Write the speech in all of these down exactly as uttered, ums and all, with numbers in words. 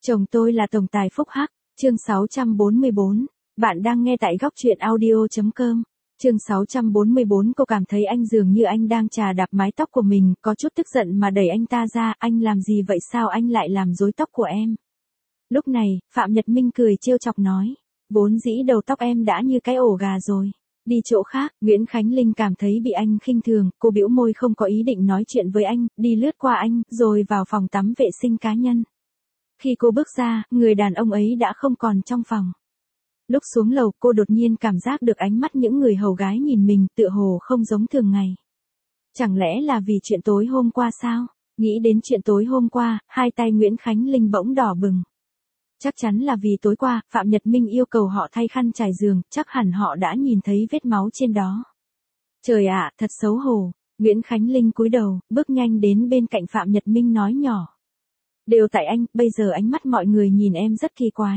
Chồng tôi là tổng tài phúc hắc, chương sáu trăm bốn mươi bốn. Bạn đang nghe tại góc truyện audio.com. Chương sáu trăm bốn mươi bốn. Cô cảm thấy anh dường như anh đang chà đạp mái tóc của mình, có chút tức giận mà đẩy anh ta ra. Anh làm gì vậy, sao anh lại làm rối tóc của em? Lúc này, Phạm Nhật Minh cười trêu chọc nói. Vốn dĩ đầu tóc em đã như cái ổ gà rồi. Đi chỗ khác. Nguyễn Khánh Linh cảm thấy bị anh khinh thường, cô bĩu môi không có ý định nói chuyện với anh, đi lướt qua anh, rồi vào phòng tắm vệ sinh cá nhân. Khi cô bước ra, người đàn ông ấy đã không còn trong phòng. Lúc xuống lầu, cô đột nhiên cảm giác được ánh mắt những người hầu gái nhìn mình, tựa hồ không giống thường ngày. Chẳng lẽ là vì chuyện tối hôm qua sao? Nghĩ đến chuyện tối hôm qua, hai tay Nguyễn Khánh Linh bỗng đỏ bừng. Chắc chắn là vì tối qua, Phạm Nhật Minh yêu cầu họ thay khăn trải giường, chắc hẳn họ đã nhìn thấy vết máu trên đó. Trời ạ, thật xấu hổ. Nguyễn Khánh Linh cúi đầu, bước nhanh đến bên cạnh Phạm Nhật Minh nói nhỏ. Đều tại anh, bây giờ ánh mắt mọi người nhìn em rất kỳ quái.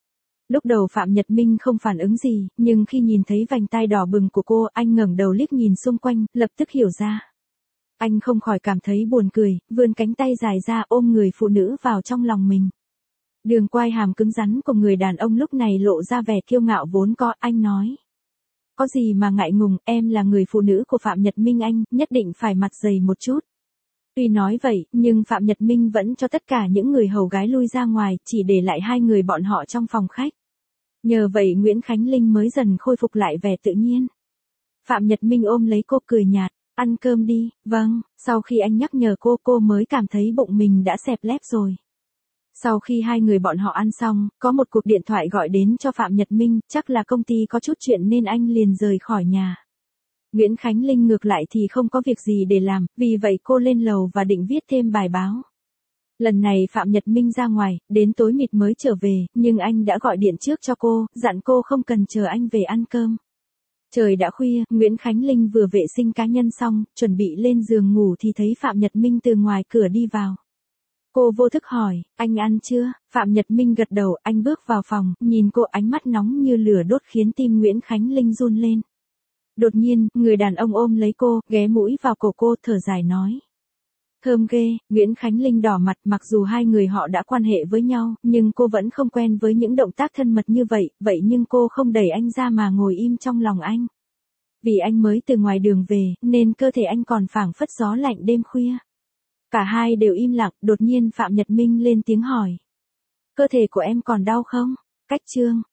Lúc đầu Phạm Nhật Minh không phản ứng gì, nhưng khi nhìn thấy vành tai đỏ bừng của cô, anh ngẩng đầu liếc nhìn xung quanh, lập tức hiểu ra. Anh không khỏi cảm thấy buồn cười, vươn cánh tay dài ra ôm người phụ nữ vào trong lòng mình. Đường quai hàm cứng rắn của người đàn ông lúc này lộ ra vẻ kiêu ngạo vốn có, anh nói. Có gì mà ngại ngùng, em là người phụ nữ của Phạm Nhật Minh anh, nhất định phải mặt dày một chút. Tuy nói vậy, nhưng Phạm Nhật Minh vẫn cho tất cả những người hầu gái lui ra ngoài, chỉ để lại hai người bọn họ trong phòng khách. Nhờ vậy Nguyễn Khánh Linh mới dần khôi phục lại vẻ tự nhiên. Phạm Nhật Minh ôm lấy cô cười nhạt, ăn cơm đi, vâng, sau khi anh nhắc nhở cô, cô mới cảm thấy bụng mình đã xẹp lép rồi. Sau khi hai người bọn họ ăn xong, có một cuộc điện thoại gọi đến cho Phạm Nhật Minh, chắc là công ty có chút chuyện nên anh liền rời khỏi nhà. Nguyễn Khánh Linh ngược lại thì không có việc gì để làm, vì vậy cô lên lầu và định viết thêm bài báo. Lần này Phạm Nhật Minh ra ngoài, đến tối mịt mới trở về, nhưng anh đã gọi điện trước cho cô, dặn cô không cần chờ anh về ăn cơm. Trời đã khuya, Nguyễn Khánh Linh vừa vệ sinh cá nhân xong, chuẩn bị lên giường ngủ thì thấy Phạm Nhật Minh từ ngoài cửa đi vào. Cô vô thức hỏi, anh ăn chưa? Phạm Nhật Minh gật đầu, anh bước vào phòng, nhìn cô ánh mắt nóng như lửa đốt khiến tim Nguyễn Khánh Linh run lên. Đột nhiên, người đàn ông ôm lấy cô, ghé mũi vào cổ cô, thở dài nói. Thơm ghê. Nguyễn Khánh Linh đỏ mặt, mặc dù hai người họ đã quan hệ với nhau, nhưng cô vẫn không quen với những động tác thân mật như vậy, vậy nhưng cô không đẩy anh ra mà ngồi im trong lòng anh. Vì anh mới từ ngoài đường về, nên cơ thể anh còn phảng phất gió lạnh đêm khuya. Cả hai đều im lặng, đột nhiên Phạm Nhật Minh lên tiếng hỏi. Cơ thể của em còn đau không? Cách chương.